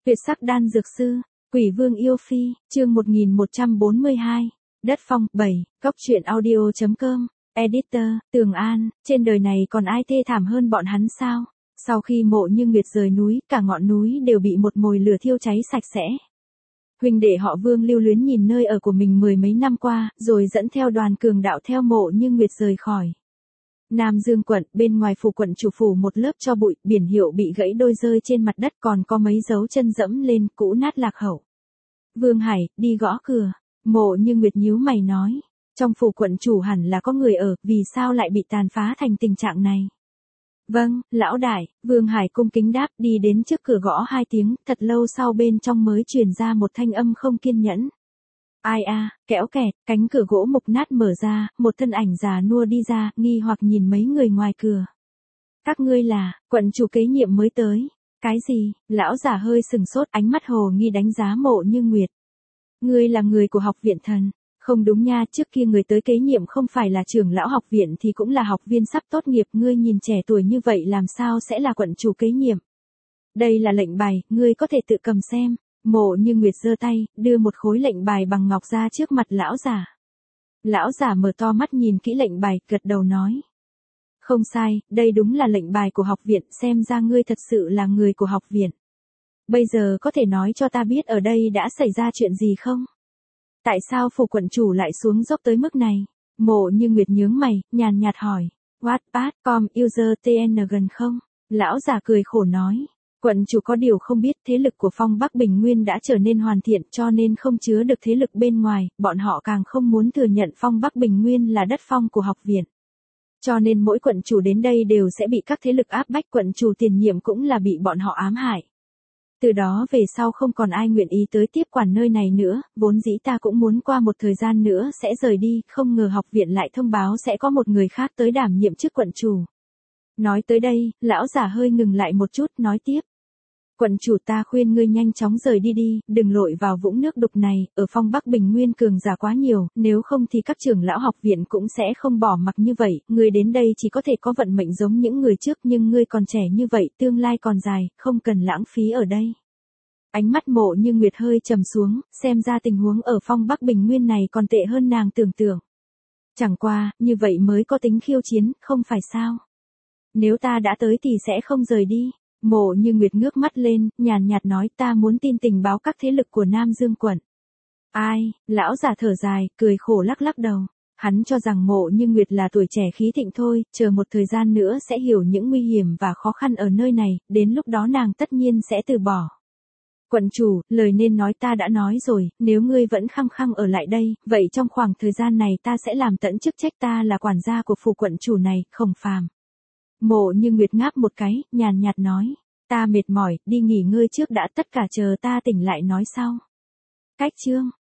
Tuyệt sắc đan dược sư, Quỷ Vương yêu phi, chương 1142, Đất Phong 7, Cóc truyện audio.com, Editor, Tường An, trên đời này còn ai thê thảm hơn bọn hắn sao? Sau khi Mộ Như Nguyệt rời núi, cả ngọn núi đều bị một mồi lửa thiêu cháy sạch sẽ. Huynh đệ họ Vương lưu luyến nhìn nơi ở của mình mười mấy năm qua, rồi dẫn theo đoàn cường đạo theo Mộ Như Nguyệt rời khỏi Nam Dương quận. Bên ngoài phủ quận chủ phủ một lớp tro bụi, biển hiệu bị gãy đôi rơi trên mặt đất, còn có mấy dấu chân dẫm lên, cũ nát lạc hậu. Vương Hải, đi gõ cửa. Mộ Như Nguyệt nhíu mày nói, trong phủ quận chủ hẳn là có người ở, vì sao lại bị tàn phá thành tình trạng này? Vâng, lão đại, Vương Hải cung kính đáp, đi đến trước cửa gõ 2 tiếng, thật lâu sau bên trong mới truyền ra một thanh âm không kiên nhẫn. Ai a, kéo kẹt, cánh cửa gỗ mục nát mở ra, một thân ảnh già nua đi ra, nghi hoặc nhìn mấy người ngoài cửa. Các ngươi là, quận chủ kế nhiệm mới tới. Cái gì? Lão già hơi sừng sốt, ánh mắt hồ nghi đánh giá Mộ Như Nguyệt. Ngươi là người của học viện thần. Không đúng nha, trước kia người tới kế nhiệm không phải là trưởng lão học viện thì cũng là học viên sắp tốt nghiệp, ngươi nhìn trẻ tuổi như vậy làm sao sẽ là quận chủ kế nhiệm. Đây là lệnh bài, ngươi có thể tự cầm xem. Mộ Như Nguyệt giơ tay, đưa một khối lệnh bài bằng ngọc ra trước mặt lão già. Lão già mở to mắt nhìn kỹ lệnh bài, gật đầu nói. Không sai, đây đúng là lệnh bài của học viện, xem ra ngươi thật sự là người của học viện. Bây giờ có thể nói cho ta biết ở đây đã xảy ra chuyện gì không? Tại sao phủ quận chủ lại xuống dốc tới mức này? Mộ Như Nguyệt nhướng mày, nhàn nhạt hỏi. Wattpad.com user TN gần không? Lão già cười khổ nói. Quận chủ có điều không biết, thế lực của Phong Bắc Bình Nguyên đã trở nên hoàn thiện cho nên không chứa được thế lực bên ngoài, bọn họ càng không muốn thừa nhận Phong Bắc Bình Nguyên là đất phong của học viện. Cho nên mỗi quận chủ đến đây đều sẽ bị các thế lực áp bách, quận chủ tiền nhiệm cũng là bị bọn họ ám hại. Từ đó về sau không còn ai nguyện ý tới tiếp quản nơi này nữa, vốn dĩ ta cũng muốn qua một thời gian nữa sẽ rời đi, không ngờ học viện lại thông báo sẽ có một người khác tới đảm nhiệm chức quận chủ. Nói tới đây, lão già hơi ngừng lại một chút, nói tiếp. Quận chủ, ta khuyên ngươi nhanh chóng rời đi đi, đừng lội vào vũng nước đục này, ở Phong Bắc Bình Nguyên cường giả quá nhiều, nếu không thì các trưởng lão học viện cũng sẽ không bỏ mặc như vậy, ngươi đến đây chỉ có thể có vận mệnh giống những người trước, nhưng ngươi còn trẻ như vậy, tương lai còn dài, không cần lãng phí ở đây. Ánh mắt Mộ Như Nguyệt hơi trầm xuống, xem ra tình huống ở Phong Bắc Bình Nguyên này còn tệ hơn nàng tưởng tượng. Chẳng qua, như vậy mới có tính khiêu chiến, không phải sao? Nếu ta đã tới thì sẽ không rời đi. Mộ Như Nguyệt ngước mắt lên, nhàn nhạt nói, ta muốn tin tình báo các thế lực của Nam Dương quận. Ai? Lão già thở dài, cười khổ lắc lắc đầu. Hắn cho rằng Mộ Như Nguyệt là tuổi trẻ khí thịnh thôi, chờ một thời gian nữa sẽ hiểu những nguy hiểm và khó khăn ở nơi này, đến lúc đó nàng tất nhiên sẽ từ bỏ. Quận chủ, lời nên nói ta đã nói rồi, nếu ngươi vẫn khăng khăng ở lại đây, vậy trong khoảng thời gian này ta sẽ làm tận chức trách, ta là quản gia của phủ quận chủ này, Khổng Phàm. Mộ Như Nguyệt ngáp một cái, nhàn nhạt nói, ta mệt mỏi, đi nghỉ ngơi trước đã, tất cả chờ ta tỉnh lại nói sau. Cách chương